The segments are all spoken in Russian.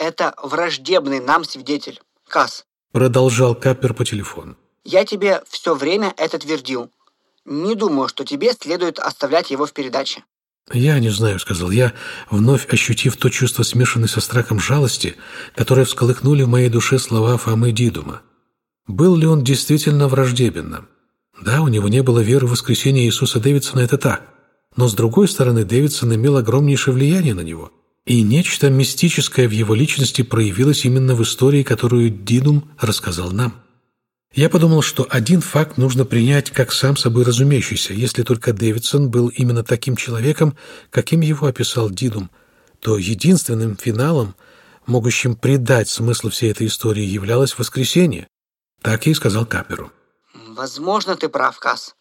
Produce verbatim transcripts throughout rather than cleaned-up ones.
Это враждебный нам свидетель, Касс. Продолжал Каппер по телефону. Я тебе все время это твердил. Не думаю, что тебе следует оставлять его в передаче. «Я не знаю», — сказал я, вновь ощутив то чувство, смешанное со страхом жалости, которое всколыхнули в моей душе слова Фомы Дидума. Был ли он действительно враждебен? Да, у него не было веры в воскресение Иисуса Дэвидсона, это так. Но, с другой стороны, Дэвидсон имел огромнейшее влияние на него. И нечто мистическое в его личности проявилось именно в истории, которую Дидум рассказал нам. Я подумал, что один факт нужно принять как сам собой разумеющийся. Если только Дэвидсон был именно таким человеком, каким его описал Дидум, то единственным финалом, могущим придать смысл всей этой истории, являлось воскресение. Так я и сказал Капперу. Возможно, ты прав, Касс.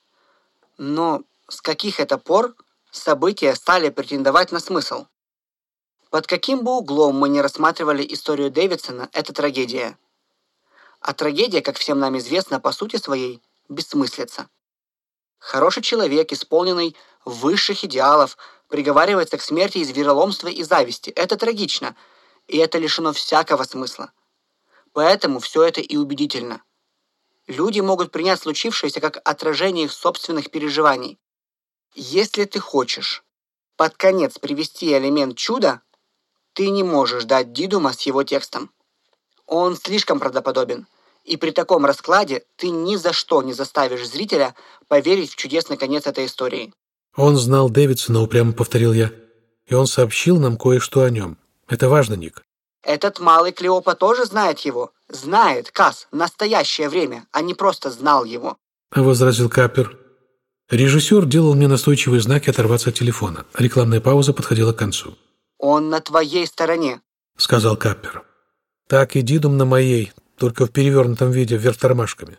Но с каких это пор события стали претендовать на смысл? Под каким бы углом мы не рассматривали историю Дэвидсона, это трагедия. А трагедия, как всем нам известно, по сути своей, бессмыслица. Хороший человек, исполненный высших идеалов, приговаривается к смерти из вероломства и зависти. Это трагично, и это лишено всякого смысла. Поэтому все это и убедительно. Люди могут принять случившееся как отражение их собственных переживаний. Если ты хочешь под конец привести элемент чуда, ты не можешь дать Дидума с его текстом. Он слишком правдоподобен, и при таком раскладе ты ни за что не заставишь зрителя поверить в чудесный конец этой истории. Он знал Дэвидсона, упрямо повторил я, и он сообщил нам кое-что о нем. Это важно, Ник. Этот малый Клеопа тоже знает его. Знает, Касс, настоящее время, а не просто знал его. Возразил Каппер. Режиссер делал мне настойчивые знаки оторваться от телефона. Рекламная пауза подходила к концу. Он на твоей стороне, сказал Каппер. Так и Дидум на моей, только в перевернутом виде, вверх тормашками.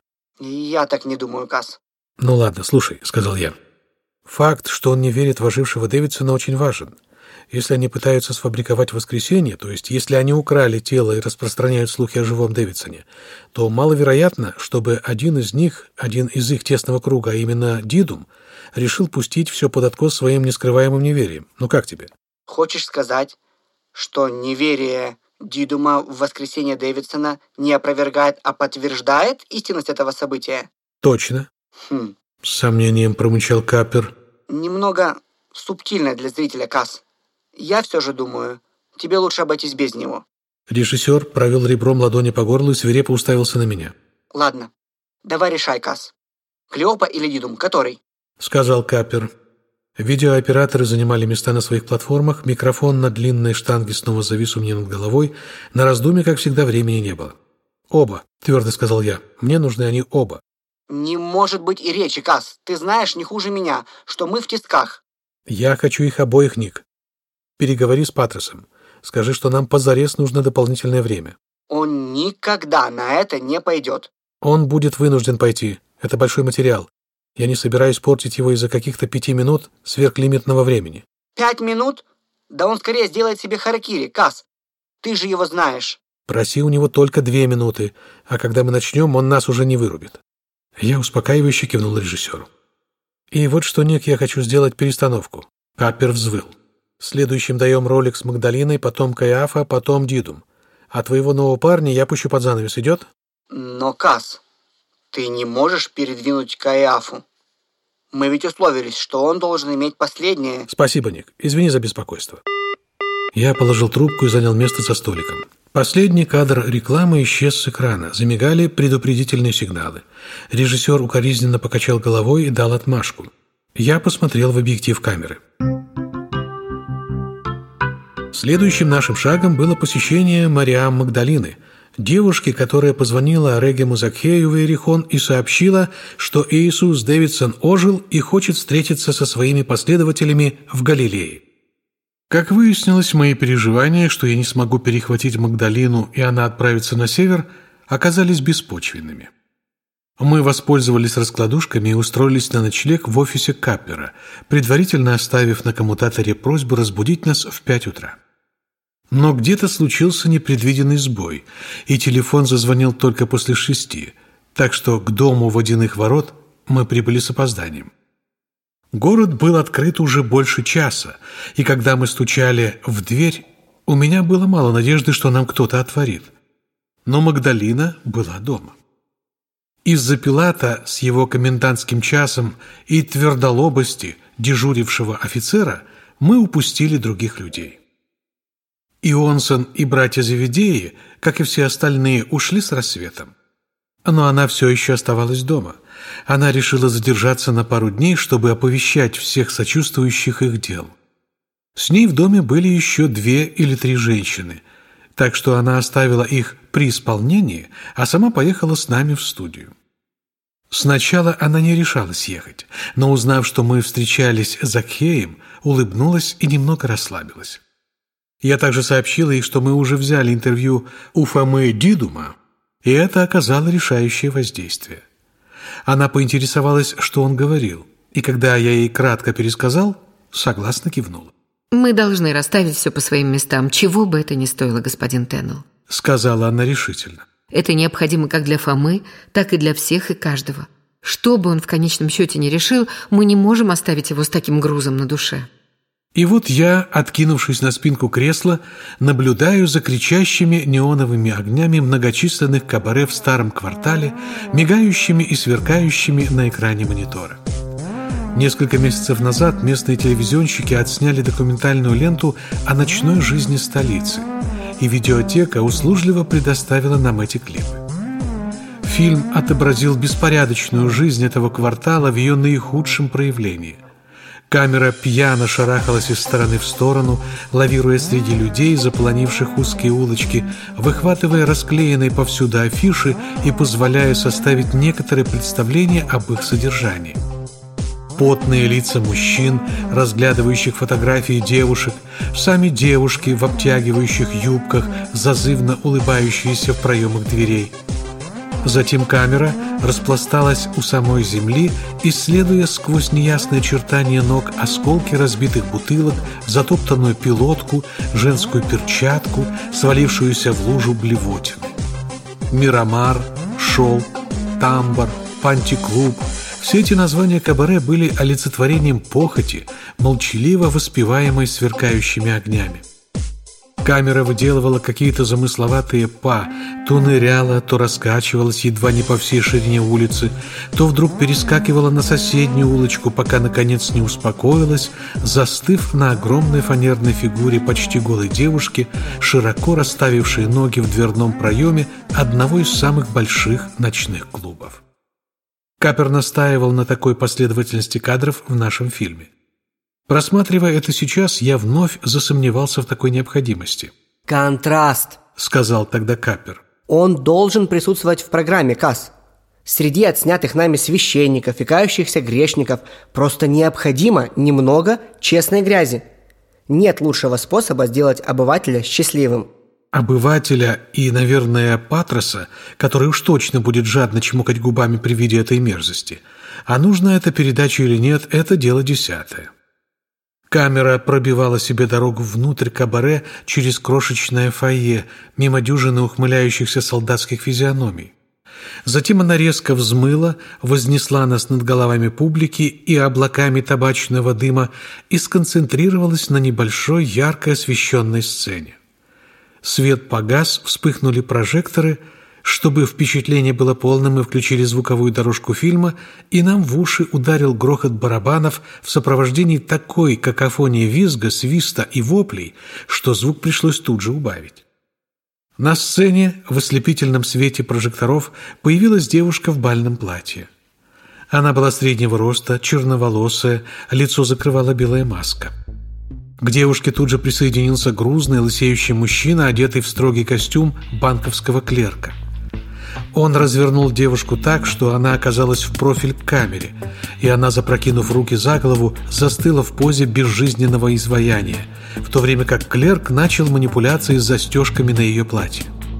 Я так не думаю, Касс. Ну ладно, слушай, сказал я. Факт, что он не верит в ожившего Дэвидсона, очень важен. Если они пытаются сфабриковать воскресенье, то есть если они украли тело и распространяют слухи о живом Дэвидсоне, то маловероятно, чтобы один из них, один из их тесного круга, а именно Дидум, решил пустить все под откос своим нескрываемым неверием. Ну как тебе? Хочешь сказать, что неверие Дидума в воскресение Дэвидсона не опровергает, а подтверждает истинность этого события? Точно. Хм. С сомнением промычал Каппер. Немного субтильно для зрителя, Касс. Я все же думаю, тебе лучше обойтись без него. Режиссер провел ребром ладони по горлу и свирепо уставился на меня. Ладно, давай решай, Касс. Клеопа или Дидум, который? Сказал Каппер. Видеооператоры занимали места на своих платформах, микрофон на длинной штанге снова завис у меня над головой. На раздумье, как всегда, времени не было. «Оба», — твердо сказал я. «Мне нужны они оба». «Не может быть и речи, Касс. Ты знаешь не хуже меня, что мы в тисках». «Я хочу их обоих, Ник. Переговори с Патросом. Скажи, что нам позарез нужно дополнительное время». «Он никогда на это не пойдет». «Он будет вынужден пойти. Это большой материал. Я не собираюсь портить его из-за каких-то пяти минут сверхлимитного времени». «Пять минут? Да он скорее сделает себе харакири, Касс. Ты же его знаешь». «Проси у него только две минуты, а когда мы начнем, он нас уже не вырубит». Я успокаивающе кивнул режиссеру. «И вот что, Ник, я хочу сделать перестановку». Каппер взвыл. «Следующим даем ролик с Магдалиной, потом Каиафа, потом Дидум. А твоего нового парня я пущу под занавес, идет?» «Но, Касс, ты не можешь передвинуть Каиафу. Мы ведь условились, что он должен иметь последнее...» «Спасибо, Ник. Извини за беспокойство». Я положил трубку и занял место за столиком. Последний кадр рекламы исчез с экрана. Замигали предупредительные сигналы. Режиссер укоризненно покачал головой и дал отмашку. Я посмотрел в объектив камеры. Следующим нашим шагом было посещение Мариам Магдалины, девушки, которая позвонила Регему Закхею в Иерихон и сообщила, что Иисус Дэвидсон ожил и хочет встретиться со своими последователями в Галилее. Как выяснилось, мои переживания, что я не смогу перехватить Магдалину и она отправится на север, оказались беспочвенными. Мы воспользовались раскладушками и устроились на ночлег в офисе Каппера, предварительно оставив на коммутаторе просьбу разбудить нас в пять утра. Но где-то случился непредвиденный сбой, и телефон зазвонил только после шести, так что к дому водяных ворот мы прибыли с опозданием. Город был открыт уже больше часа, и когда мы стучали в дверь, У меня было мало надежды, что нам кто-то отворит. Но Магдалина была дома. Из-за Пилата с его комендантским часом и твердолобости дежурившего офицера мы упустили других людей. Ионсон и братья Зеведеи, как и все остальные, ушли с рассветом. Но она все еще оставалась дома. Она решила задержаться на пару дней, чтобы оповещать всех сочувствующих их дел. С ней в доме были еще две или три женщины, так что она оставила их при исполнении, а сама поехала с нами в студию. Сначала она не решалась ехать, но, узнав, что мы встречались с Закхеем, улыбнулась и немного расслабилась. Я также сообщила ей, что мы уже взяли интервью у Фомы Дидума, и это оказало решающее воздействие. Она поинтересовалась, что он говорил, и когда я ей кратко пересказал, согласно кивнула. «Мы должны расставить все по своим местам, чего бы это ни стоило, господин Теннелл», — сказала она решительно. «Это необходимо как для Фомы, так и для всех и каждого. Что бы он в конечном счете ни решил, мы не можем оставить его с таким грузом на душе». И вот я, откинувшись на спинку кресла, наблюдаю за кричащими неоновыми огнями многочисленных кабаре в старом квартале, мигающими и сверкающими на экране монитора. Несколько месяцев назад местные телевизионщики отсняли документальную ленту о ночной жизни столицы, и видеотека услужливо предоставила нам эти клипы. Фильм отобразил беспорядочную жизнь этого квартала в ее наихудшем проявлении. Камера пьяно шарахалась из стороны в сторону, лавируя среди людей, заполонивших узкие улочки, выхватывая расклеенные повсюду афиши и позволяя составить некоторые представления об их содержании. Потные лица мужчин, разглядывающих фотографии девушек, сами девушки в обтягивающих юбках, зазывно улыбающиеся в проемах дверей. Затем камера распласталась у самой земли, исследуя сквозь неясные очертания ног осколки разбитых бутылок, затоптанную пилотку, женскую перчатку, свалившуюся в лужу блевотины. Мирамар, Шелк, Тамбор, Панти-клуб — все эти названия кабаре были олицетворением похоти, молчаливо воспеваемой сверкающими огнями. Камера выделывала какие-то замысловатые па, то ныряла, то раскачивалась едва не по всей ширине улицы, то вдруг перескакивала на соседнюю улочку, пока, наконец, не успокоилась, застыв на огромной фанерной фигуре почти голой девушки, широко расставившей ноги в дверном проеме одного из самых больших ночных клубов. Капер настаивал на такой последовательности кадров в нашем фильме. Просматривая это сейчас, я вновь засомневался в такой необходимости. «Контраст», — сказал тогда Капер. «Он должен присутствовать в программе, Касс. Среди отснятых нами священников и кающихся грешников просто необходимо немного честной грязи. Нет лучшего способа сделать обывателя счастливым». Обывателя и, наверное, Патроса, который уж точно будет жадно чмокать губами при виде этой мерзости. А нужна эта передача или нет, это дело десятое. Камера пробивала себе дорогу внутрь кабаре через крошечное фойе, мимо дюжины ухмыляющихся солдатских физиономий. Затем она резко взмыла, вознесла нас над головами публики и облаками табачного дыма и сконцентрировалась на небольшой ярко освещенной сцене. Свет погас, вспыхнули прожекторы. Чтобы впечатление было полным, мы включили звуковую дорожку фильма, и нам в уши ударил грохот барабанов в сопровождении такой какофонии визга, свиста и воплей, что звук пришлось тут же убавить. На сцене в ослепительном свете прожекторов появилась девушка в бальном платье. Она была среднего роста, черноволосая, лицо закрывала белая маска. К девушке тут же присоединился грузный, лысеющий мужчина, одетый в строгий костюм банковского клерка. Он развернул девушку так, что она оказалась в профиль к камере, и она, запрокинув руки за голову, застыла в позе безжизненного изваяния, в то время как клерк начал манипуляции с застежками на ее платье.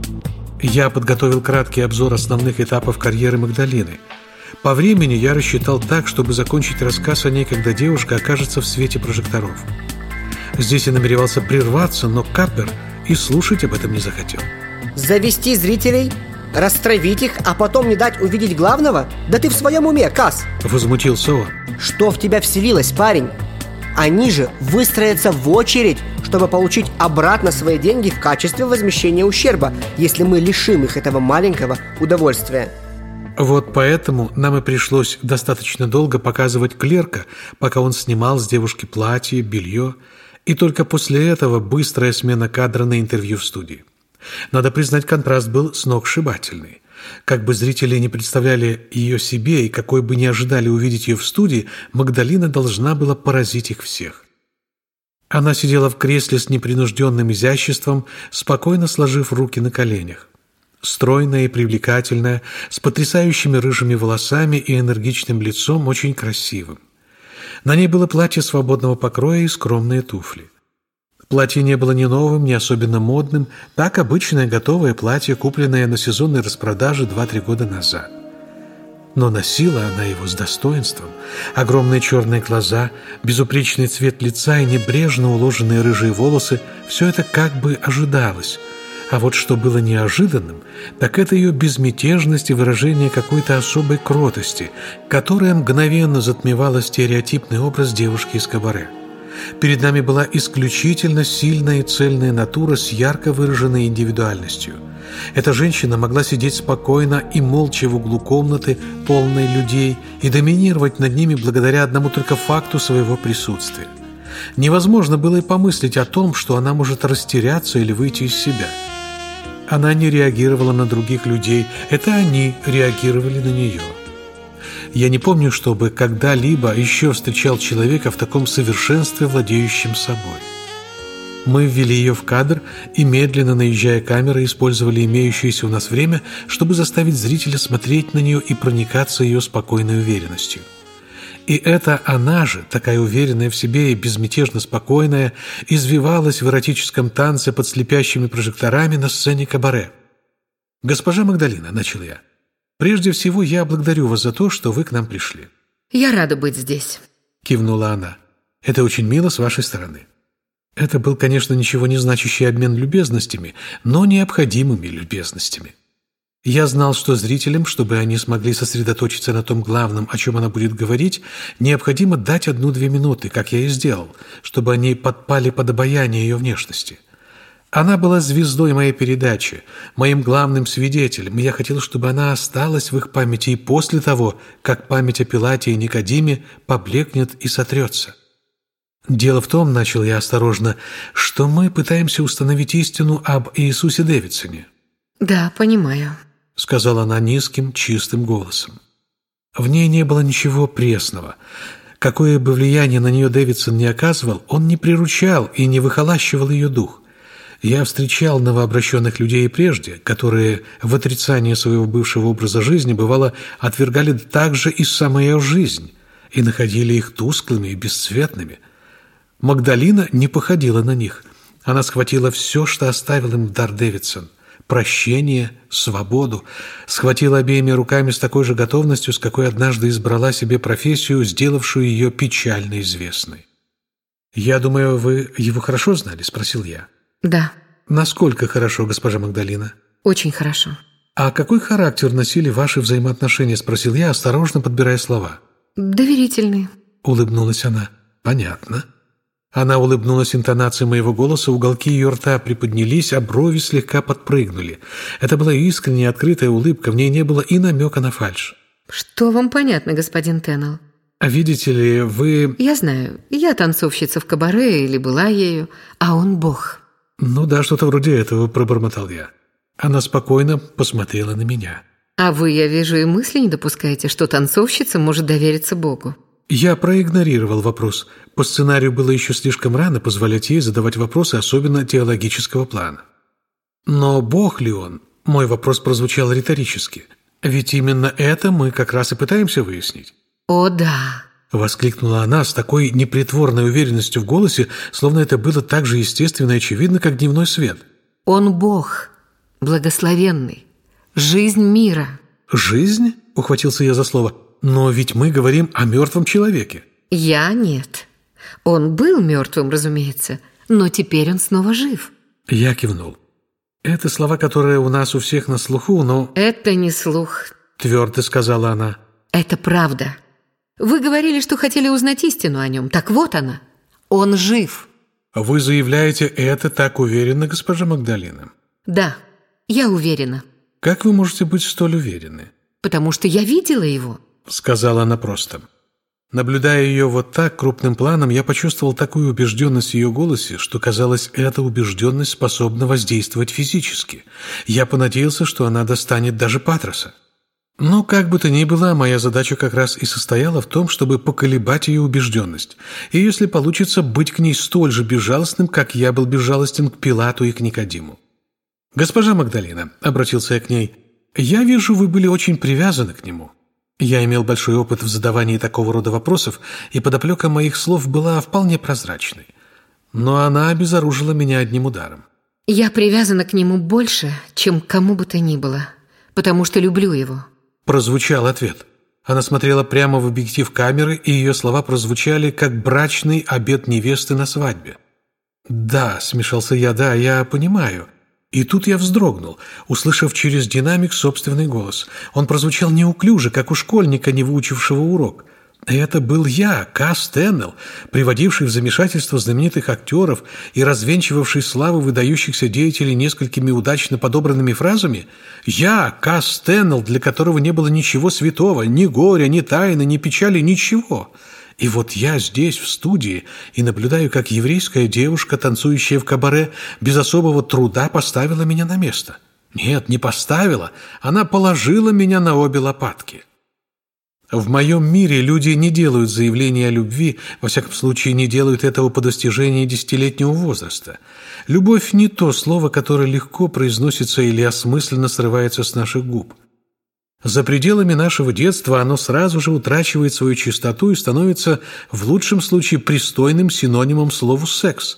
Я подготовил краткий обзор основных этапов карьеры Магдалины. По времени я рассчитал так, чтобы закончить рассказ о ней, когда девушка окажется в свете прожекторов. Здесь я намеревался прерваться, но Капер и слушать об этом не захотел. «Завести зрителей? Растравить их, а потом не дать увидеть главного? Да ты в своем уме, Касс!» Возмутился он. «Что в тебя вселилось, парень? Они же выстроятся в очередь, чтобы получить обратно свои деньги в качестве возмещения ущерба, если мы лишим их этого маленького удовольствия. Вот поэтому нам и пришлось достаточно долго показывать клерка, пока он снимал с девушки платье, белье, и только после этого быстрая смена кадра на интервью в студии. Надо признать, контраст был сногсшибательный. Как бы зрители не представляли ее себе и какой бы не ожидали увидеть ее в студии, Магдалина должна была поразить их всех. Она сидела в кресле с непринужденным изяществом, спокойно сложив руки на коленях. Стройная и привлекательная, с потрясающими рыжими волосами и энергичным лицом, очень красивым. На ней было платье свободного покроя и скромные туфли. Платье не было ни новым, ни особенно модным, так обычное готовое платье, купленное на сезонной распродаже два-три года назад. Но носила она его с достоинством. Огромные черные глаза, безупречный цвет лица и небрежно уложенные рыжие волосы – все это как бы ожидалось. А вот что было неожиданным, так это ее безмятежность и выражение какой-то особой кротости, которая мгновенно затмевала стереотипный образ девушки из кабаре. Перед нами была исключительно сильная и цельная натура с ярко выраженной индивидуальностью. Эта женщина могла сидеть спокойно и молча в углу комнаты, полной людей, и доминировать над ними благодаря одному только факту своего присутствия. Невозможно было и помыслить о том, что она может растеряться или выйти из себя. Она не реагировала на других людей, это они реагировали на нее. Я не помню, чтобы когда-либо еще встречал человека в таком совершенстве, владеющем собой. Мы ввели ее в кадр и, медленно наезжая камерой, использовали имеющееся у нас время, чтобы заставить зрителя смотреть на нее и проникаться ее спокойной уверенностью. И это она же, такая уверенная в себе и безмятежно спокойная, извивалась в эротическом танце под слепящими прожекторами на сцене кабаре. «Госпожа Магдалина», — начал я, — «прежде всего я благодарю вас за то, что вы к нам пришли». «Я рада быть здесь», — кивнула она. «Это очень мило с вашей стороны». Это был, конечно, ничего не значащий обмен любезностями, но необходимыми любезностями. Я знал, что зрителям, чтобы они смогли сосредоточиться на том главном, о чем она будет говорить, необходимо дать одну-две минуты, как я и сделал, чтобы они подпали под обаяние ее внешности. Она была звездой моей передачи, моим главным свидетелем, и я хотел, чтобы она осталась в их памяти и после того, как память о Пилате и Никодиме поблекнет и сотрется. «Дело в том, — начал я осторожно, — что мы пытаемся установить истину об Иисусе Дэвидсоне». «Да, понимаю», — сказала она низким, чистым голосом. В ней не было ничего пресного. Какое бы влияние на нее Дэвидсон не оказывал, он не приручал и не выхолащивал ее дух. Я встречал новообращенных людей и прежде, которые в отрицании своего бывшего образа жизни, бывало, отвергали также и самую жизнь и находили их тусклыми и бесцветными. Магдалина не походила на них. Она схватила все, что оставил им дар Дэвидсон. Прощение, свободу, схватила обеими руками с такой же готовностью, с какой однажды избрала себе профессию, сделавшую ее печально известной. «Я думаю, вы его хорошо знали?» – спросил я. «Да». «Насколько хорошо, госпожа Магдалина?» «Очень хорошо». «А какой характер носили ваши взаимоотношения?» – спросил я, осторожно подбирая слова. «Доверительный», – улыбнулась она. «Понятно». Она улыбнулась интонацией моего голоса, уголки ее рта приподнялись, а брови слегка подпрыгнули. Это была искренняя, открытая улыбка, в ней не было и намека на фальшь. «Что вам понятно, господин Теннелл?» «А видите ли, вы...» «Я знаю, я танцовщица в кабаре или была ею, а он бог». «Ну да, что-то вроде этого», — пробормотал я. Она спокойно посмотрела на меня. «А вы, я вижу, и мысли не допускаете, что танцовщица может довериться Богу». Я проигнорировал вопрос. По сценарию было еще слишком рано позволять ей задавать вопросы, особенно теологического плана. Но Бог ли он? Мой вопрос прозвучал риторически. Ведь именно это мы как раз и пытаемся выяснить. «О, да!» — воскликнула она с такой непритворной уверенностью в голосе, словно это было так же естественно и очевидно, как дневной свет. «Он Бог, благословенный, жизнь мира». «Жизнь?» — ухватился я за слово. «Но ведь мы говорим о мертвом человеке». «Я нет. Он был мертвым, разумеется, но теперь он снова жив». Я кивнул. «Это слова, которые у нас у всех на слуху, но...» «Это не слух», — твердо сказала она. «Это правда. Вы говорили, что хотели узнать истину о нем. Так вот она. Он жив». Вы заявляете это так уверенно, госпожа Магдалина? Да, я уверена. Как вы можете быть столь уверены? Потому что я видела его, сказала она просто. Наблюдая ее вот так, крупным планом, я почувствовал такую убежденность в ее голосе, что, казалось, эта убежденность способна воздействовать физически. Я понадеялся, что она достанет даже Патроса. Но, как бы то ни было, моя задача как раз и состояла в том, чтобы поколебать ее убежденность, и, если получится, быть к ней столь же безжалостным, как я был безжалостен к Пилату и к Никодиму. «Госпожа Магдалина», — обратился я к ней, — «я вижу, вы были очень привязаны к нему». Я имел большой опыт в задавании такого рода вопросов, и подоплека моих слов была вполне прозрачной. Но она обезоружила меня одним ударом. Я привязана к нему больше, чем к кому бы то ни было, потому что люблю его. Прозвучал ответ. Она смотрела прямо в объектив камеры, и ее слова прозвучали, как брачный обет невесты на свадьбе. «Да», — смешался я, — «да, я понимаю». И тут я вздрогнул, услышав через динамик собственный голос. Он прозвучал неуклюже, как у школьника, не выучившего урок. Это был я, Кас Теннелл, приводивший в замешательство знаменитых актеров и развенчивавший славу выдающихся деятелей несколькими удачно подобранными фразами? Я, Кас Теннелл, для которого не было ничего святого, ни горя, ни тайны, ни печали, ничего. И вот я здесь, в студии, и наблюдаю, как еврейская девушка, танцующая в кабаре, без особого труда поставила меня на место. Нет, не поставила, она положила меня на обе лопатки. В моем мире люди не делают заявления о любви, во всяком случае не делают этого по достижении десятилетнего возраста. Любовь не то слово, которое легко произносится или осмысленно срывается с наших губ. За пределами нашего детства оно сразу же утрачивает свою чистоту и становится, в лучшем случае, пристойным синонимом слову «секс».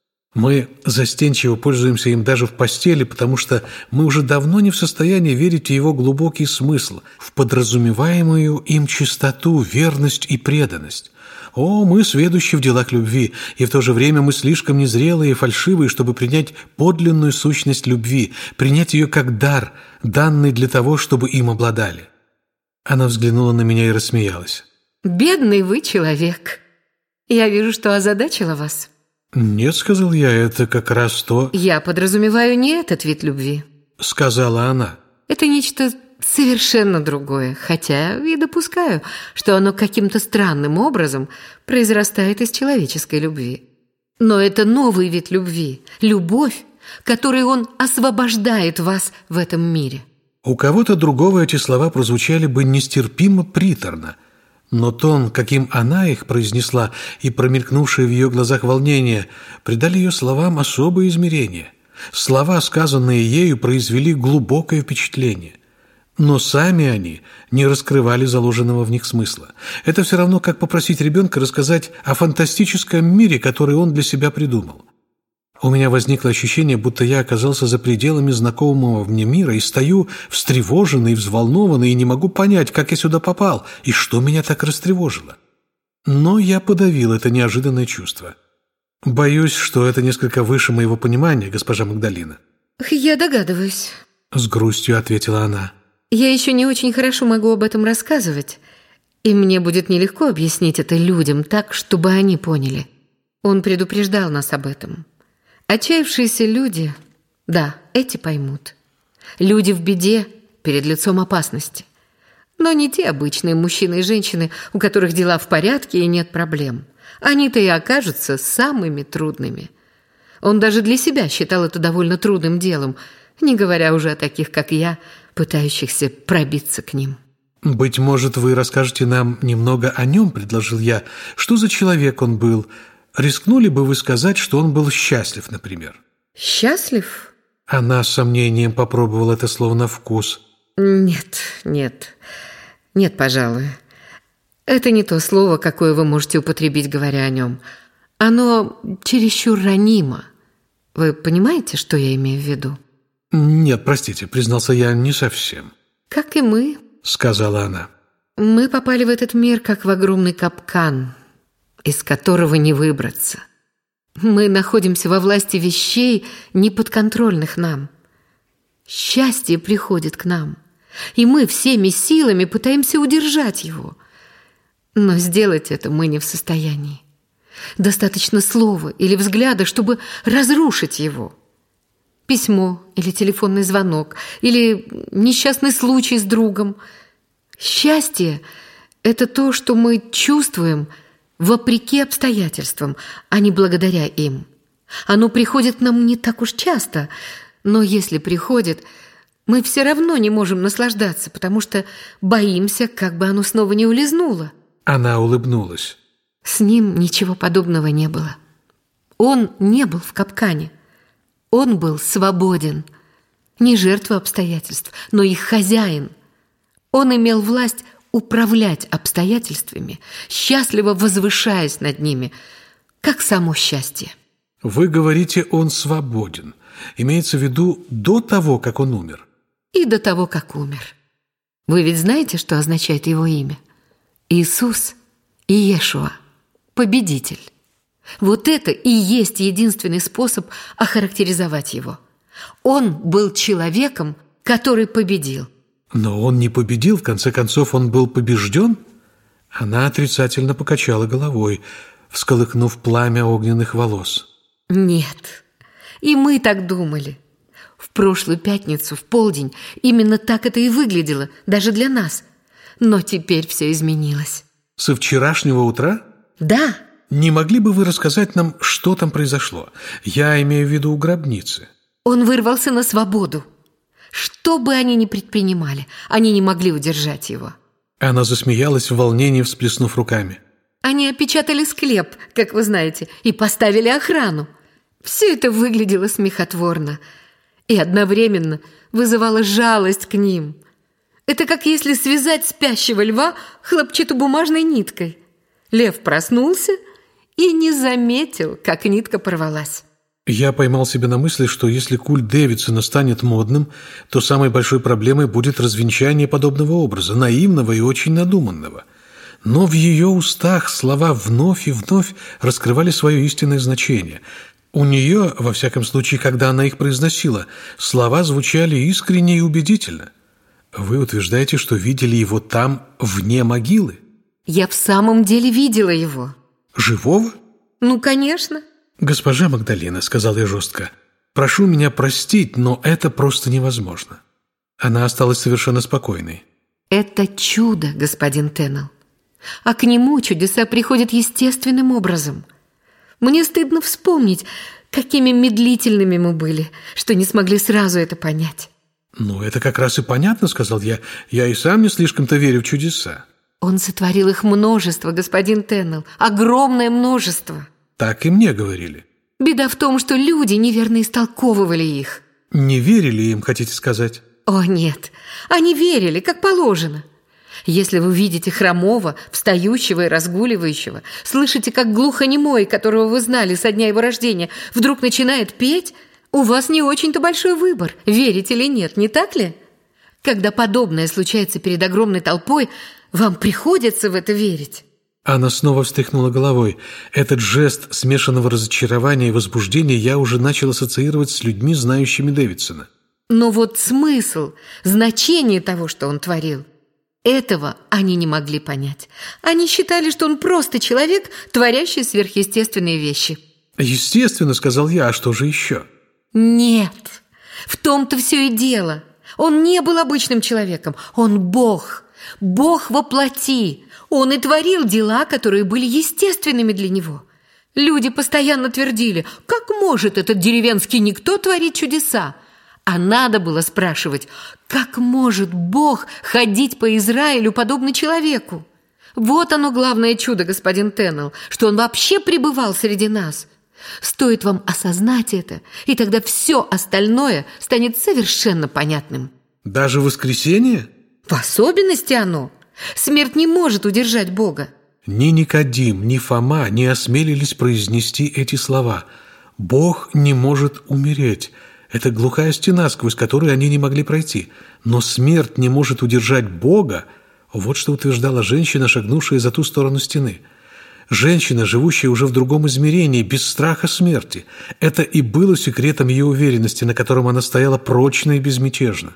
Мы застенчиво пользуемся им даже в постели, потому что мы уже давно не в состоянии верить в его глубокий смысл, в подразумеваемую им чистоту, верность и преданность. О, мы сведущи в делах любви, и в то же время мы слишком незрелые и фальшивые, чтобы принять подлинную сущность любви, принять ее как дар, данный для того, чтобы им обладали. Она взглянула на меня и рассмеялась. «Бедный вы человек. Я вижу, что озадачила вас». «Нет», — сказал я, — «это как раз то...» «Я подразумеваю не этот вид любви», — сказала она. «Это нечто совершенно другое, хотя и допускаю, что оно каким-то странным образом произрастает из человеческой любви. Но это новый вид любви, любовь, которой он освобождает вас в этом мире». У кого-то другого эти слова прозвучали бы нестерпимо приторно, но тон, каким она их произнесла, и промелькнувшее в ее глазах волнение, придали ее словам особое измерение. Слова, сказанные ею, произвели глубокое впечатление. Но сами они не раскрывали заложенного в них смысла. Это все равно, как попросить ребенка рассказать о фантастическом мире, который он для себя придумал. У меня возникло ощущение, будто я оказался за пределами знакомого мне мира и стою встревоженный и взволнованный, и не могу понять, как я сюда попал и что меня так растревожило. Но я подавил это неожиданное чувство. Боюсь, что это несколько выше моего понимания, госпожа Магдалина. «Я догадываюсь», — с грустью ответила она. «Я еще не очень хорошо могу об этом рассказывать, и мне будет нелегко объяснить это людям так, чтобы они поняли. Он предупреждал нас об этом. Отчаявшиеся люди, да, эти поймут. Люди в беде перед лицом опасности. Но не те обычные мужчины и женщины, у которых дела в порядке и нет проблем. Они-то и окажутся самыми трудными. Он даже для себя считал это довольно трудным делом, не говоря уже о таких, как я, пытающихся пробиться к ним». «Быть может, вы расскажете нам немного о нем», — предложил я. «Что за человек он был? Рискнули бы вы сказать, что он был счастлив, например?» «Счастлив?» Она с сомнением попробовала это слово на вкус. «Нет, нет, нет, пожалуй. Это не то слово, какое вы можете употребить, говоря о нем. Оно чересчур ранимо. Вы понимаете, что я имею в виду?» «Нет, простите», — признался я, — «не совсем». «Как и мы», — сказала она. «Мы попали в этот мир, как в огромный капкан, из которого не выбраться. Мы находимся во власти вещей, неподконтрольных нам. Счастье приходит к нам, и мы всеми силами пытаемся удержать его. Но сделать это мы не в состоянии. Достаточно слова или взгляда, чтобы разрушить его. Письмо или телефонный звонок, или несчастный случай с другом. Счастье – это то, что мы чувствуем вопреки обстоятельствам, а не благодаря им. Оно приходит к нам не так уж часто, но если приходит, мы все равно не можем наслаждаться, потому что боимся, как бы оно снова не улизнуло. Она улыбнулась. С ним ничего подобного не было. Он не был в капкане. Он был свободен. Не жертва обстоятельств, но их хозяин. Он имел власть управлять обстоятельствами, счастливо возвышаясь над ними, как само счастье. Вы говорите, он свободен. Имеется в виду до того, как он умер. И до того, как умер. Вы ведь знаете, что означает его имя? Иисус и Иешуа. Победитель. Вот это и есть единственный способ охарактеризовать его. Он был человеком, который победил. Но он не победил, в конце концов, он был побежден? Она отрицательно покачала головой, всколыхнув пламя огненных волос. Нет, и мы так думали. В прошлую пятницу, в полдень, именно так это и выглядело, даже для нас. Но теперь все изменилось. Со вчерашнего утра? Да. Не могли бы вы рассказать нам, что там произошло? Я имею в виду у гробницы. Он вырвался на свободу. Что бы они ни предпринимали, они не могли удержать его. Она засмеялась в волнении, всплеснув руками. Они опечатали склеп, как вы знаете, и поставили охрану. Все это выглядело смехотворно и одновременно вызывало жалость к ним. Это как если связать спящего льва хлопчатобумажной ниткой. Лев проснулся и не заметил, как нитка порвалась. Я поймал себя на мысли, что если культ Дэвидсона станет модным, то самой большой проблемой будет развенчание подобного образа, наивного и очень надуманного. Но в ее устах слова вновь и вновь раскрывали свое истинное значение. У нее, во всяком случае, когда она их произносила, слова звучали искренне и убедительно. Вы утверждаете, что видели его там, вне могилы? Я в самом деле видела его. Живого? Ну, конечно. «Госпожа Магдалина», — сказал я жестко, — «прошу меня простить, но это просто невозможно». Она осталась совершенно спокойной. Это чудо, господин Теннелл. А к нему чудеса приходят естественным образом. Мне стыдно вспомнить, какими медлительными мы были, что не смогли сразу это понять. «Ну, это как раз и понятно», — сказал я. «Я и сам не слишком-то верю в чудеса». Он сотворил их множество, господин Теннелл, огромное множество. Так и мне говорили. Беда в том, что люди неверно истолковывали их. Не верили им, хотите сказать? О, нет, они верили, как положено. Если вы видите хромого, встающего и разгуливающего, слышите, как глухонемой, которого вы знали со дня его рождения, вдруг начинает петь, у вас не очень-то большой выбор, верить или нет, не так ли? Когда подобное случается перед огромной толпой, вам приходится в это верить. Она снова встряхнула головой. Этот жест смешанного разочарования и возбуждения я уже начал ассоциировать с людьми, знающими Дэвидсона. Но вот смысл, значение того, что он творил, этого они не могли понять. Они считали, что он просто человек, творящий сверхъестественные вещи. «Естественно», — сказал я, — «а что же еще?» Нет, в том-то все и дело. Он не был обычным человеком, он Бог, Бог во плоти. Он и творил дела, которые были естественными для него. Люди постоянно твердили, как может этот деревенский никто творить чудеса? А надо было спрашивать, как может Бог ходить по Израилю подобно человеку? Вот оно главное чудо, господин Теннелл, что он вообще пребывал среди нас. Стоит вам осознать это, и тогда все остальное станет совершенно понятным. Даже воскресенье? В особенности оно. Смерть не может удержать Бога. Ни Никодим, ни Фома не осмелились произнести эти слова. Бог не может умереть. Это глухая стена, сквозь которую они не могли пройти. Но смерть не может удержать Бога. Вот что утверждала женщина, шагнувшая за ту сторону стены. Женщина, живущая уже в другом измерении, без страха смерти. Это и было секретом ее уверенности, на котором она стояла прочно и безмятежно.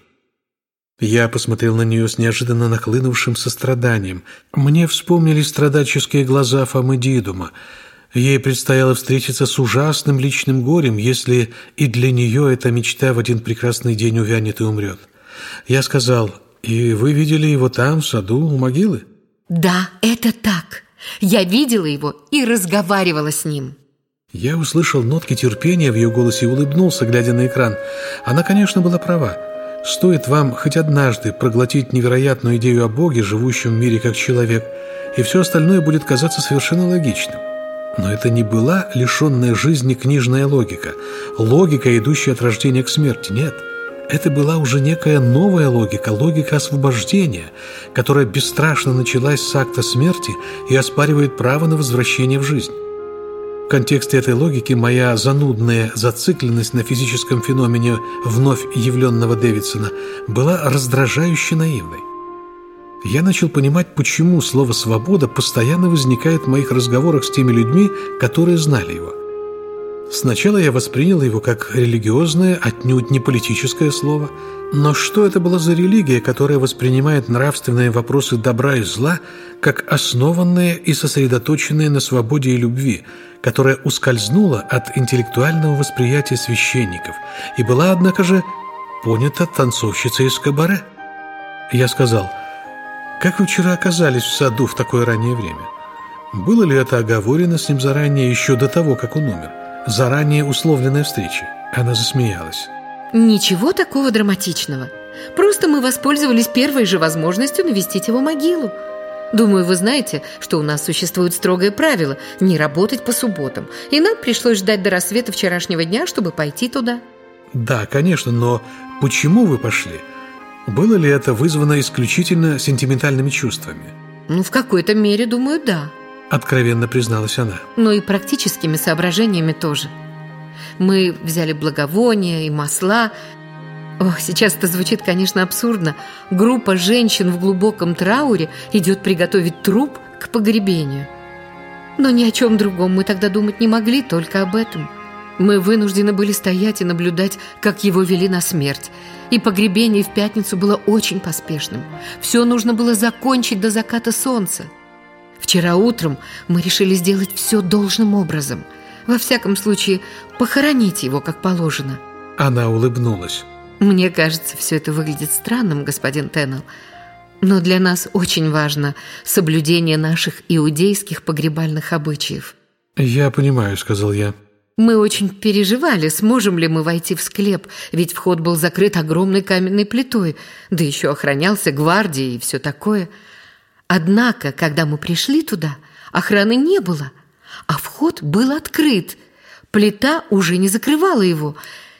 Я посмотрел на нее с неожиданно нахлынувшим состраданием. Мне вспомнились страдальческие глаза Фомы Дидума. Ей предстояло встретиться с ужасным личным горем, если и для нее эта мечта в один прекрасный день увянет и умрет. Я сказал: «И вы видели его там, в саду, у могилы?» «Да, это так. Я видела его и разговаривала с ним». Я услышал нотки терпения в ее голосе и улыбнулся, глядя на экран. Она, конечно, была права. Стоит вам хоть однажды проглотить невероятную идею о Боге, живущем в мире как человек, и все остальное будет казаться совершенно логичным. Но это не была лишенная жизни книжная логика, логика, идущая от рождения к смерти. Нет, это была уже некая новая логика, логика освобождения, которая бесстрашно началась с акта смерти и оспаривает право на возвращение в жизнь. В контексте этой логики моя занудная зацикленность на физическом феномене вновь явленного Дэвидсона была раздражающе наивной. Я начал понимать, почему слово «свобода» постоянно возникает в моих разговорах с теми людьми, которые знали его. Сначала я воспринял его как религиозное, отнюдь не политическое слово. Но что это была за религия, которая воспринимает нравственные вопросы добра и зла как основанные и сосредоточенные на свободе и любви, которая ускользнула от интеллектуального восприятия священников и была, однако же, понята танцовщицей из кабаре? Я сказал: «Как вы вчера оказались в саду в такое раннее время? Было ли это оговорено с ним заранее, еще до того, как он умер? Заранее условленная встреча?» Она засмеялась. Ничего такого драматичного. Просто мы воспользовались первой же возможностью навестить его могилу. Думаю, вы знаете, что у нас существует строгое правило не работать по субботам. И нам пришлось ждать до рассвета вчерашнего дня, чтобы пойти туда. Да, конечно, но почему вы пошли? Было ли это вызвано исключительно сентиментальными чувствами? Ну, в какой-то мере, думаю, да. Откровенно призналась она. Но и практическими соображениями тоже. Мы взяли благовония и масла. О, сейчас это звучит, конечно, абсурдно. Группа женщин в глубоком трауре идет приготовить труп к погребению. Но ни о чем другом мы тогда думать не могли, только об этом. Мы вынуждены были стоять и наблюдать, как его вели на смерть. И погребение в пятницу было очень поспешным. Все нужно было закончить до заката солнца. Вчера утром мы решили сделать все должным образом. Во всяком случае, похоронить его как положено. Она улыбнулась. Мне кажется, все это выглядит странным, господин Теннелл. Но для нас очень важно соблюдение наших иудейских погребальных обычаев. «Я понимаю», — сказал я. Мы очень переживали, сможем ли мы войти в склеп, ведь вход был закрыт огромной каменной плитой, да еще охранялся гвардией и все такое. Однако, когда мы пришли туда, охраны не было, а вход был открыт. Плита уже не закрывала его.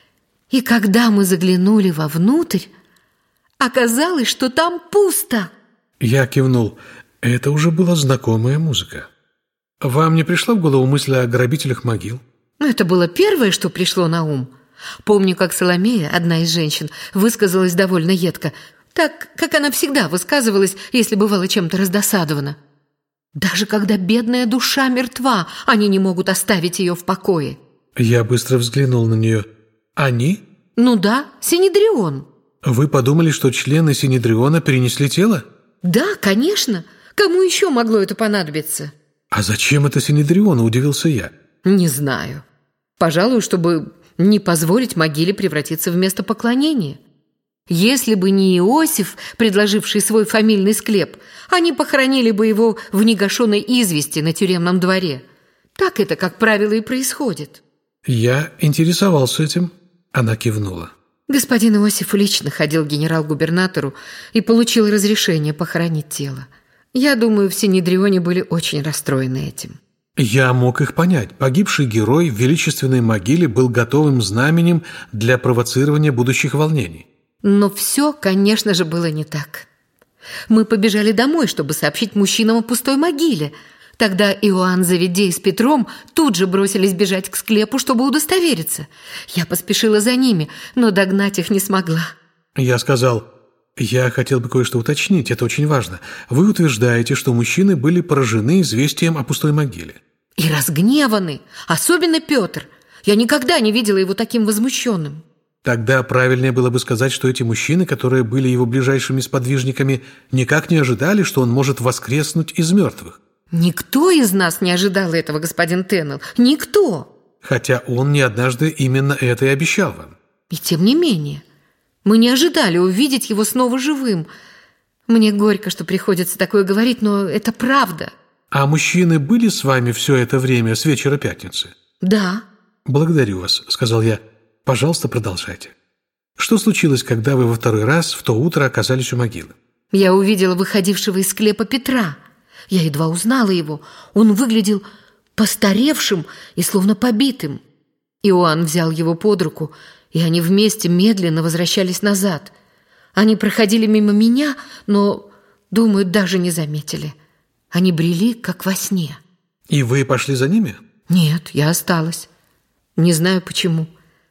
И когда мы заглянули вовнутрь, оказалось, что там пусто. Я кивнул. Это уже была знакомая музыка. Вам не пришла в голову мысль о грабителях могил? Это было первое, что пришло на ум. Помню, как Соломея, одна из женщин, высказалась довольно едко, так, как она всегда высказывалась, если бывала чем-то раздосадована. Даже когда бедная душа мертва, они не могут оставить ее в покое. Я быстро взглянул на нее. Они? Ну да, Синедрион. Вы подумали, что члены Синедриона перенесли тело? Да, конечно. Кому еще могло это понадобиться? А зачем это Синедриону, удивился я. Не знаю. Пожалуй, чтобы не позволить могиле превратиться в место поклонения. Если бы не Иосиф, предложивший свой фамильный склеп, они похоронили бы его в негашенной извести на тюремном дворе. Так это, как правило, и происходит. Я интересовался этим. Она кивнула. Господин Иосиф лично ходил к генерал-губернатору и получил разрешение похоронить тело. Я думаю, в Синедрионе были очень расстроены этим. Я мог их понять. Погибший герой в величественной могиле был готовым знаменем для провоцирования будущих волнений. Но все, конечно же, было не так. Мы побежали домой, чтобы сообщить мужчинам о пустой могиле. Тогда Иоанн Завидей с Петром тут же бросились бежать к склепу, чтобы удостовериться. Я поспешила за ними, но догнать их не смогла. Я сказал: «Я хотел бы кое-что уточнить, это очень важно. Вы утверждаете, что мужчины были поражены известием о пустой могиле». И разгневаны, особенно Петр. Я никогда не видела его таким возмущенным. Тогда правильнее было бы сказать, что эти мужчины, которые были его ближайшими сподвижниками, никак не ожидали, что он может воскреснуть из мертвых. Никто из нас не ожидал этого, господин Теннелл. Никто. Хотя он не однажды именно это и обещал вам. И тем не менее, мы не ожидали увидеть его снова живым. Мне горько, что приходится такое говорить, но это правда. А мужчины были с вами все это время с вечера пятницы? Да. Благодарю вас, сказал я. Пожалуйста, продолжайте. Что случилось, когда вы во второй раз в то утро оказались у могилы? Я увидела выходившего из склепа Петра. Я едва узнала его. Он выглядел постаревшим и словно побитым. Иоанн взял его под руку, и они вместе медленно возвращались назад. Они проходили мимо меня, но, думаю, даже не заметили. Они брели, как во сне. И вы пошли за ними? Нет, я осталась. Не знаю почему.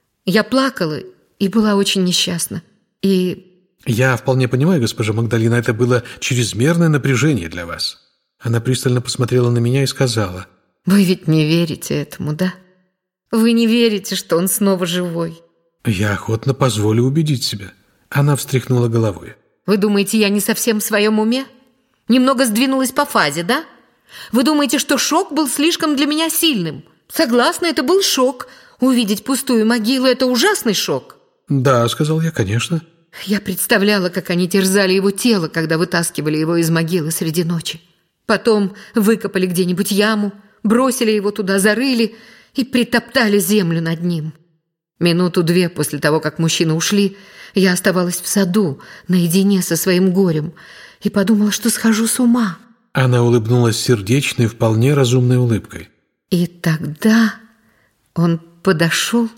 Я плакала и была очень несчастна. И... Я вполне понимаю, госпожа Магдалина, это было чрезмерное напряжение для вас. Она пристально посмотрела на меня и сказала: Вы ведь не верите этому, да? Вы не верите, что он снова живой? Я охотно позволю убедить себя. Она встряхнула головой. Вы думаете, я не совсем в своем уме? Немного сдвинулась по фазе, да? Вы думаете, что шок был слишком для меня сильным? Согласна, это был шок. Увидеть пустую могилу – это ужасный шок. Да, сказал я, конечно. Я представляла, как они терзали его тело, когда вытаскивали его из могилы среди ночи. Потом выкопали где-нибудь яму, бросили его туда, зарыли и притоптали землю над ним. Минуту-две после того, как мужчины ушли, я оставалась в саду наедине со своим горем и подумала, что схожу с ума. Она улыбнулась сердечной, вполне разумной улыбкой. И тогда он подошел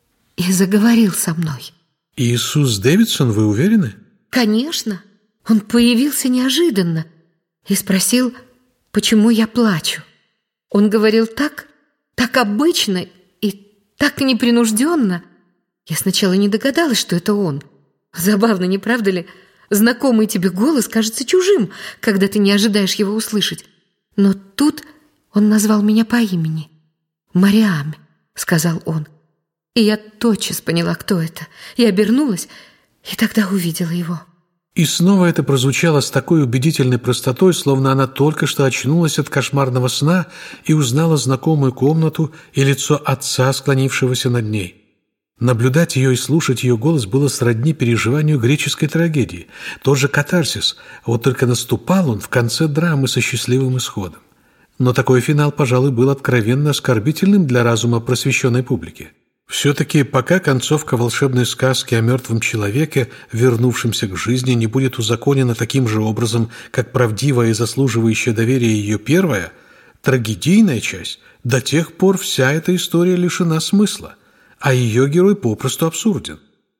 и заговорил со мной. Иисус Дэвидсон, вы уверены? Конечно. Он появился неожиданно и спросил, почему я плачу. Он говорил так, так обычно и так непринужденно. Я сначала не догадалась, что это он. Забавно, не правда ли? Знакомый тебе голос кажется чужим, когда ты не ожидаешь его услышать. Но тут он назвал меня по имени. «Мариам», — сказал он. И я тотчас поняла, кто это. И обернулась, и тогда увидела его. И снова это прозвучало с такой убедительной простотой, словно она только что очнулась от кошмарного сна и узнала знакомую комнату и лицо отца, склонившегося над ней. Наблюдать ее и слушать ее голос было сродни переживанию греческой трагедии. Тот же катарсис, вот только наступал он в конце драмы со счастливым исходом. Но такой финал, пожалуй, был откровенно оскорбительным для разума просвещенной публики. Все-таки пока концовка волшебной сказки о мертвом человеке, вернувшемся к жизни, не будет узаконена таким же образом, как правдивая и заслуживающая доверия ее первая, трагедийная часть, до тех пор вся эта история лишена смысла, а ее герой попросту абсурден.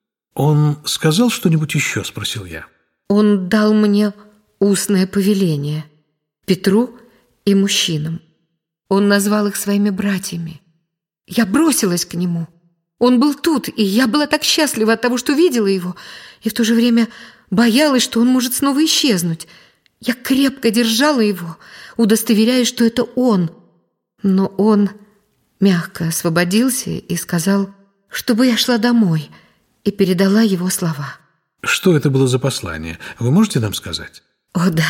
«Он сказал что-нибудь еще?» – спросил я. Он дал мне устное повеление Петру и мужчинам. Он назвал их своими братьями. Я бросилась к нему. Он был тут, и я была так счастлива от того, что видела его, и в то же время боялась, что он может снова исчезнуть. Я крепко держала его, удостоверяясь, что это он. Но он мягко освободился и сказал, чтобы я шла домой, и передала его слова. Что это было за послание? Вы можете нам сказать? О да,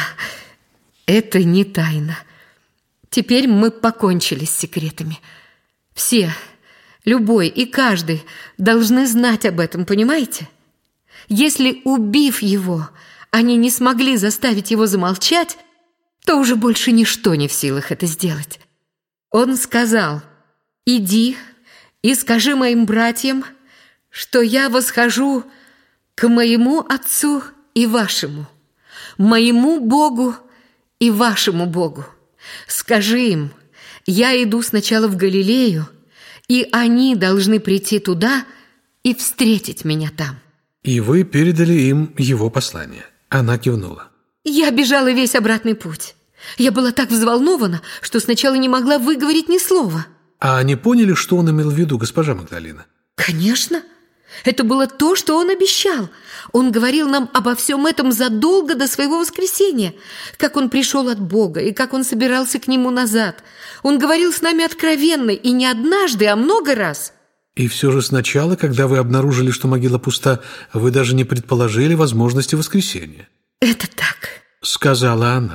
это не тайна. Теперь мы покончили с секретами. Все, любой и каждый должны знать об этом, понимаете? Если, убив его, они не смогли заставить его замолчать, то уже больше ничто не в силах это сделать. Он сказал: «Иди и скажи моим братьям, что я восхожу к моему Отцу и вашему, моему Богу и вашему Богу. Скажи им, я иду сначала в Галилею, и они должны прийти туда и встретить меня там». И вы передали им его послание. Она кивнула. Я бежала весь обратный путь. Я была так взволнована, что сначала не могла выговорить ни слова. А они поняли, что он имел в виду, госпожа Магдалина? Конечно. Это было то, что он обещал. Он говорил нам обо всем этом задолго до своего воскресения, как он пришел от Бога и как он собирался к нему назад. Он говорил с нами откровенно, и не однажды, а много раз. И все же сначала, когда вы обнаружили, что могила пуста, вы даже не предположили возможности воскресения. Это так, сказала она.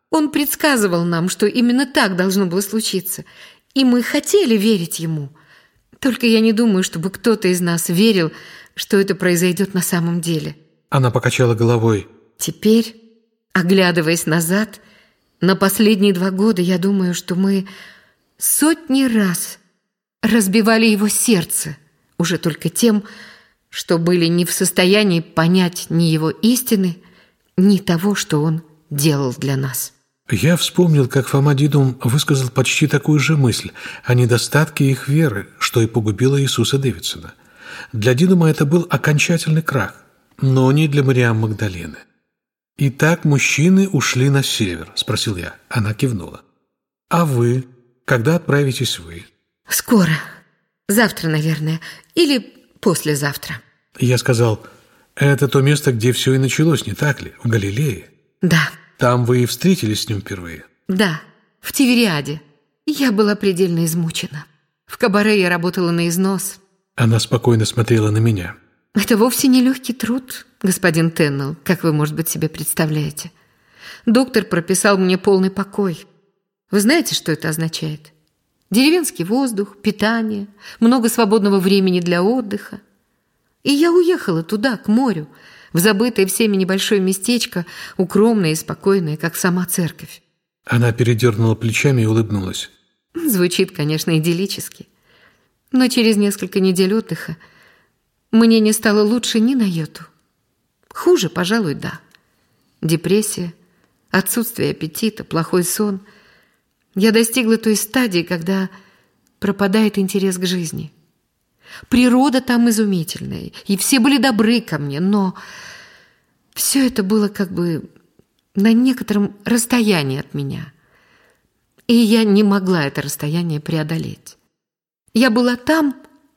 Он предсказывал нам, что именно так должно было случиться, и мы хотели верить ему. Только я не думаю, чтобы кто-то из нас верил, что это произойдет на самом деле». Она покачала головой. «Теперь, оглядываясь назад, на последние два года, я думаю, что мы сотни раз разбивали его сердце уже только тем, что были не в состоянии понять ни его истины, ни того, что он делал для нас». Я вспомнил, как Фома Дидум высказал почти такую же мысль о недостатке их веры, что и погубило Иисуса Дэвидсона. Для Дидума это был окончательный крах, но не для Мариам Магдалины. «Итак, мужчины ушли на север?» – спросил я. Она кивнула. «А вы? Когда отправитесь вы?» «Скоро. Завтра, наверное. Или послезавтра». Я сказал: «Это то место, где все и началось, не так ли? В Галилее?» «Да». «Там вы и встретились с ним впервые?» «Да, в Тивериаде. Я была предельно измучена. В кабаре я работала на износ». Она спокойно смотрела на меня. «Это вовсе не легкий труд, господин Теннелл, как вы, может быть, себе представляете. Доктор прописал мне полный покой. Вы знаете, что это означает? Деревенский воздух, питание, много свободного времени для отдыха. И я уехала туда, к морю, в забытое всеми небольшое местечко, укромное и спокойное, как сама церковь». Она передернула плечами и улыбнулась. Звучит, конечно, идиллически. Но через несколько недель отдыха мне не стало лучше ни на йоту. Хуже, пожалуй, да. Депрессия, отсутствие аппетита, плохой сон. Я достигла той стадии, когда пропадает интерес к жизни. Природа там изумительная, и все были добры ко мне, но все это было как бы на некотором расстоянии от меня. И я не могла это расстояние преодолеть. Я была там,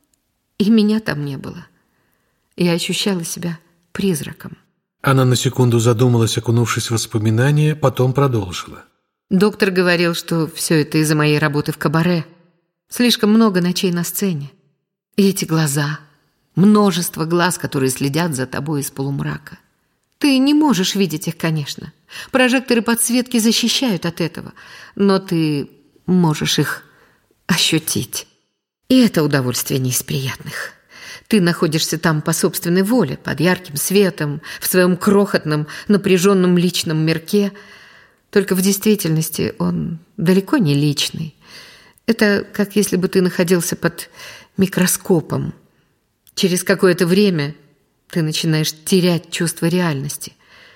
и меня там не было. Я ощущала себя призраком. Она на секунду задумалась, окунувшись в воспоминания, потом продолжила. Доктор говорил, что все это из-за моей работы в кабаре. Слишком много ночей на сцене. И эти глаза, множество глаз, которые следят за тобой из полумрака. Ты не можешь видеть их, конечно. Прожекторы подсветки защищают от этого, но ты можешь их ощутить. И это удовольствие не из приятных. Ты находишься там по собственной воле, под ярким светом, в своем крохотном, напряженном личном мирке. Только в действительности он далеко не личный. Это как если бы ты находился под микроскопом. Через какое-то время ты начинаешь терять чувство реальности.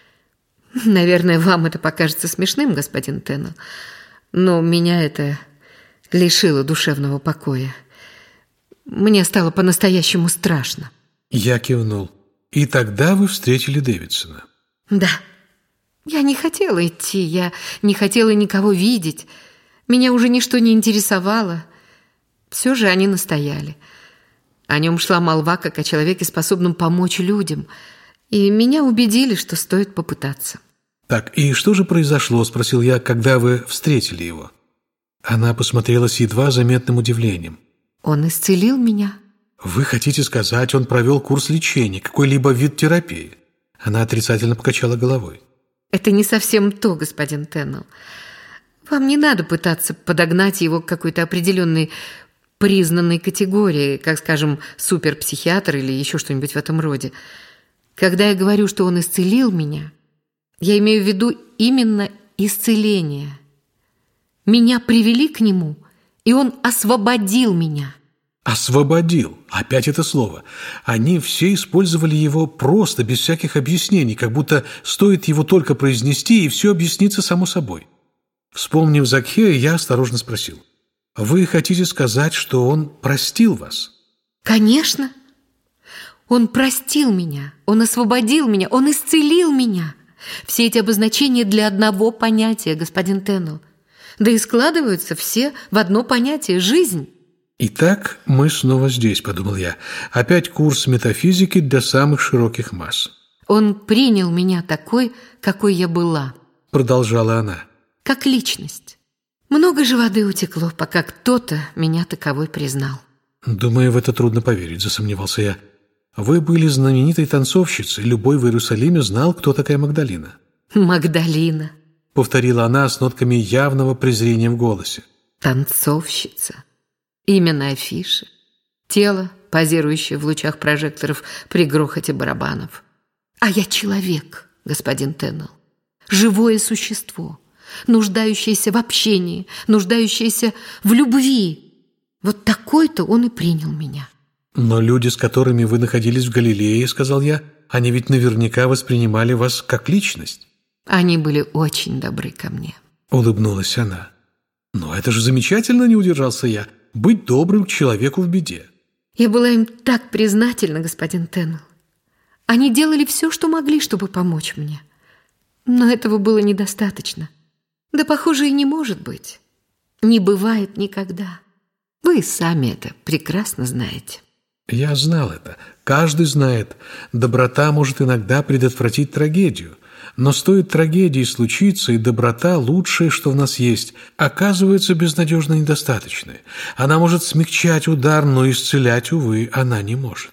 Наверное, вам это покажется смешным, господин Теннелл, но меня это лишило душевного покоя. Мне стало по-настоящему страшно. Я кивнул. И тогда вы встретили Дэвидсона? Да. Я не хотела идти, я не хотела никого видеть. Меня уже ничто не интересовало. Все же они настояли. О нем шла молва, как о человеке, способном помочь людям. И меня убедили, что стоит попытаться. «Так, и что же произошло?» – спросил я, когда вы встретили его. Она посмотрела с едва заметным удивлением. Он исцелил меня. «Вы хотите сказать, он провел курс лечения, какой-либо вид терапии?» Она отрицательно покачала головой. Это не совсем то, господин Теннелл. Вам не надо пытаться подогнать его к какой-то определенной признанной категории, как, скажем, суперпсихиатр или еще что-нибудь в этом роде. Когда я говорю, что он исцелил меня, я имею в виду именно исцеление. Меня привели к нему, и он освободил меня. «Освободил» – опять это слово. Они все использовали его просто, без всяких объяснений, как будто стоит его только произнести, и все объяснится само собой. Вспомнив Закхея, я осторожно спросил. «Вы хотите сказать, что он простил вас?» «Конечно. Он простил меня, он освободил меня, он исцелил меня. Все эти обозначения для одного понятия, господин Теннелл. Да и складываются все в одно понятие – жизнь». «Итак, мы снова здесь», – подумал я. «Опять курс метафизики для самых широких масс». «Он принял меня такой, какой я была», – продолжала она. «как личность. Много же воды утекло, пока кто-то меня таковой признал». «Думаю, в это трудно поверить», – засомневался я. «Вы были знаменитой танцовщицей. Любой в Иерусалиме знал, кто такая Магдалина». «Магдалина. повторила она с нотками явного презрения в голосе. Танцовщица. Имя на афише. Тело, позирующее в лучах прожекторов при грохоте барабанов. А я человек, господин Теннелл. Живое существо, нуждающееся в общении, нуждающееся в любви. Вот такой-то он и принял меня. Но люди, с которыми вы находились в Галилее, сказал я, они ведь наверняка воспринимали вас как личность. Они были очень добры ко мне. Улыбнулась она. Но это же замечательно, не удержался я, быть добрым к человеку в беде. Я была им так признательна, господин Теннелл. Они делали все, что могли, чтобы помочь мне. Но этого было недостаточно. Да, похоже, и не может быть. Не бывает никогда. Вы сами это прекрасно знаете. Я знал это. Каждый знает. Доброта может иногда предотвратить трагедию. Но стоит трагедии случиться, и доброта, лучшее, что в нас есть, оказывается безнадежно недостаточной. Она может смягчать удар, но исцелять, увы, она не может.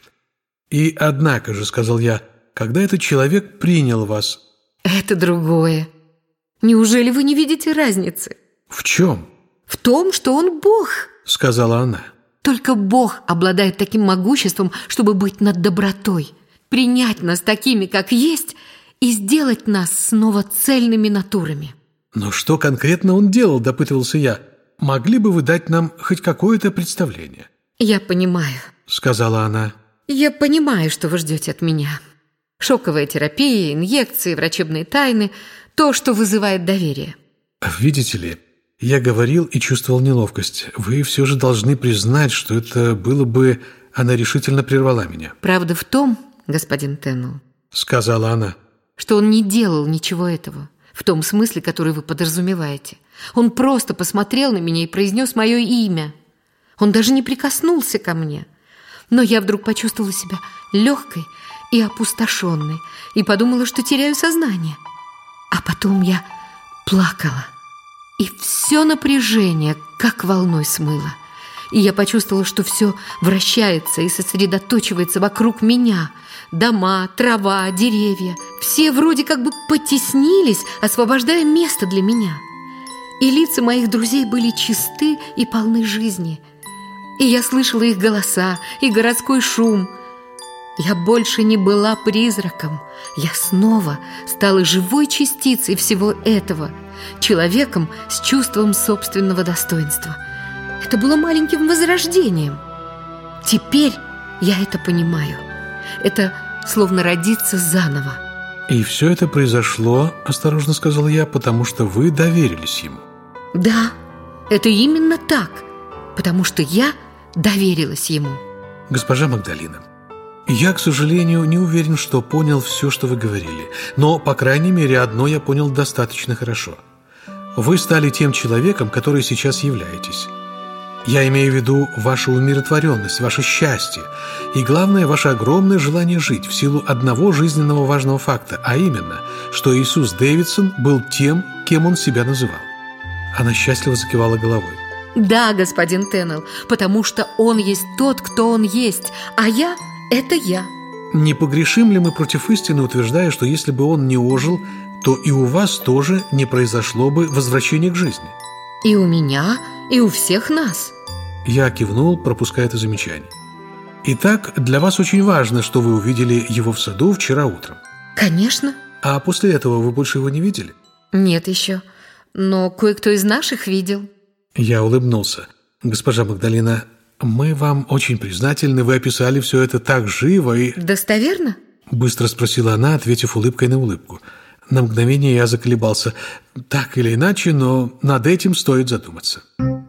И однако же, сказал я, когда этот человек принял вас... Это другое. Неужели вы не видите разницы? В чем? В том, что он Бог, сказала она. Только Бог обладает таким могуществом, чтобы быть над добротой, принять нас такими, как есть, и сделать нас снова цельными натурами. Но что конкретно он делал, допытывался я. Могли бы вы дать нам хоть какое-то представление? Я понимаю, сказала она. Я понимаю, что вы ждете от меня. Шоковая терапия, инъекции, врачебные тайны – то, что вызывает доверие. Видите ли, я говорил и чувствовал неловкость. Вы все же должны признать, что это было бы... Она решительно прервала меня. Правда в том, господин Теннелл, сказала она, что он не делал ничего этого, в том смысле, который вы подразумеваете. Он просто посмотрел на меня и произнес мое имя. Он даже не прикоснулся ко мне. Но я вдруг почувствовала себя легкой и опустошенной, и подумала, что теряю сознание. А потом я плакала, и все напряжение как волной смыло. И я почувствовала, что все вращается и сосредоточивается вокруг меня. Дома, трава, деревья – все вроде как бы потеснились, освобождая место для меня. И лица моих друзей были чисты и полны жизни. И я слышала их голоса и городской шум. Я больше не была призраком. Я снова стала живой частицей всего этого, человеком с чувством собственного достоинства. Это было маленьким возрождением. Теперь я это понимаю. Это словно родиться заново. И все это произошло, осторожно сказал я, потому что вы доверились ему. Да, это именно так, потому что я доверилась ему. Госпожа Магдалина, я, к сожалению, не уверен, что понял все, что вы говорили. Но, по крайней мере, одно я понял достаточно хорошо. Вы стали тем человеком, который сейчас являетесь. Я имею в виду вашу умиротворенность, ваше счастье и, главное, ваше огромное желание жить в силу одного жизненного важного факта, а именно, что Иисус Дэвидсон был тем, кем он себя называл. Она счастливо закивала головой. Да, господин Теннелл, потому что он есть тот, кто он есть, а я – это я. Не погрешим ли мы против истины, утверждая, что если бы он не ожил, то и у вас тоже не произошло бы возвращение к жизни? И у меня, и у всех нас. Я кивнул, пропуская это замечание. Итак, для вас очень важно, что вы увидели его в саду вчера утром. Конечно. А после этого вы больше его не видели? Нет еще, но кое-кто из наших видел. Я улыбнулся. Госпожа Магдалина, мы вам очень признательны, вы описали все это так живо и... Достоверно? Быстро спросила она, ответив улыбкой на улыбку. На мгновение я заколебался. Так или иначе, но над этим стоит задуматься.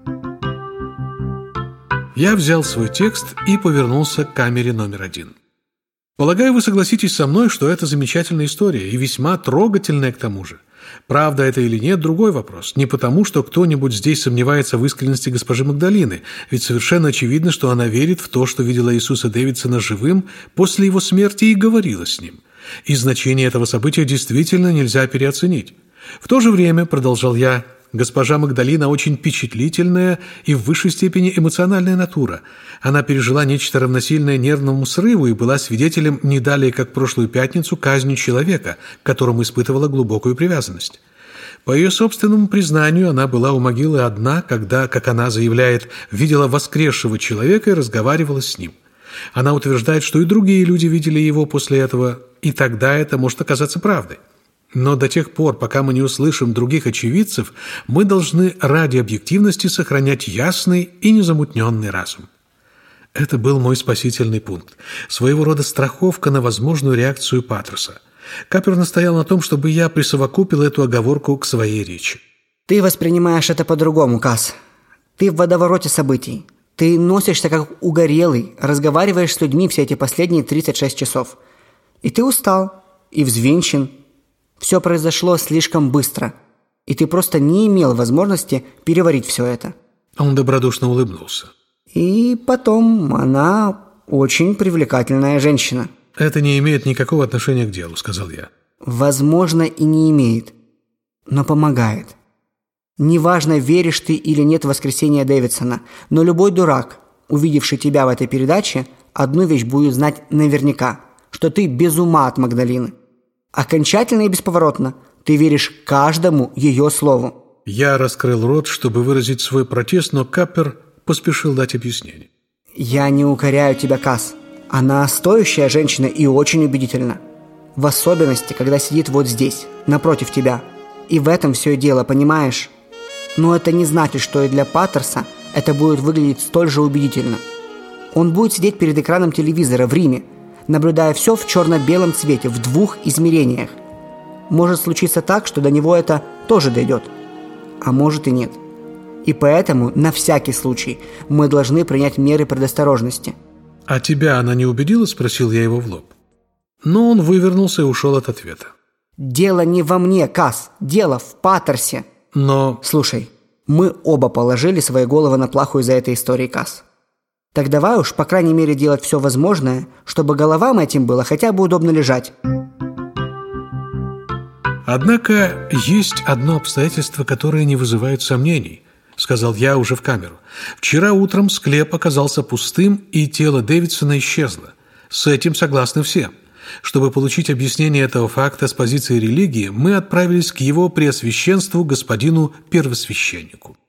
Я взял свой текст и повернулся к камере номер один. Полагаю, вы согласитесь со мной, что это замечательная история и весьма трогательная к тому же. Правда это или нет – другой вопрос. Не потому, что кто-нибудь здесь сомневается в искренности госпожи Магдалины, ведь совершенно очевидно, что она верит в то, что видела Иисуса Дэвидсона живым после его смерти и говорила с ним. И значение этого события действительно нельзя переоценить. В то же время, продолжал я, госпожа Магдалина очень впечатлительная и в высшей степени эмоциональная натура. Она пережила нечто равносильное нервному срыву и была свидетелем не далее, как прошлую пятницу, казни человека, к которому испытывала глубокую привязанность. По ее собственному признанию, она была у могилы одна, когда, как она заявляет, видела воскресшего человека и разговаривала с ним. Она утверждает, что и другие люди видели его после этого, и тогда это может оказаться правдой. Но до тех пор, пока мы не услышим других очевидцев, мы должны ради объективности сохранять ясный и незамутненный разум. Это был мой спасительный пункт, своего рода страховка на возможную реакцию Патерса. Каппер настоял на том, чтобы я присовокупил эту оговорку к своей речи. Ты воспринимаешь это по-другому, Касс. Ты в водовороте событий. Ты носишься как угорелый, разговариваешь с людьми все эти последние тридцать шесть часов. И ты устал, и взвинчен. Все произошло слишком быстро, и ты просто не имел возможности переварить все это. Он добродушно улыбнулся. И потом, она очень привлекательная женщина. «Это не имеет никакого отношения к делу», — сказал я. Возможно, и не имеет, но помогает. Неважно, веришь ты или нет в воскресение Дэвидсона, но любой дурак, увидевший тебя в этой передаче, одну вещь будет знать наверняка, что ты без ума от Магдалины. Окончательно и бесповоротно ты веришь каждому ее слову. Я раскрыл рот, чтобы выразить свой протест, но Каппер поспешил дать объяснение. Я не укоряю тебя, Касс. Она стоящая женщина и очень убедительна. В особенности, когда сидит вот здесь, напротив тебя. И в этом все дело, понимаешь? Но это не значит, что и для Патерса это будет выглядеть столь же убедительно. Он будет сидеть перед экраном телевизора в Риме, наблюдая все в черно-белом цвете, в двух измерениях. Может случиться так, что до него это тоже дойдет. А может и нет. И поэтому, на всякий случай, мы должны принять меры предосторожности. «А тебя она не убедила?» – спросил я его в лоб. Но он вывернулся и ушел от ответа. «Дело не во мне, Касс. Дело в Патерсе». Но... Слушай, мы оба положили свои головы на плаху из-за этой истории, Касс. Так давай уж, по крайней мере, делать все возможное, чтобы головам этим было хотя бы удобно лежать. «Однако есть одно обстоятельство, которое не вызывает сомнений», — сказал я уже в камеру. «Вчера утром склеп оказался пустым, и тело Дэвидсона исчезло. С этим согласны все. Чтобы получить объяснение этого факта с позиции религии, мы отправились к его преосвященству господину первосвященнику».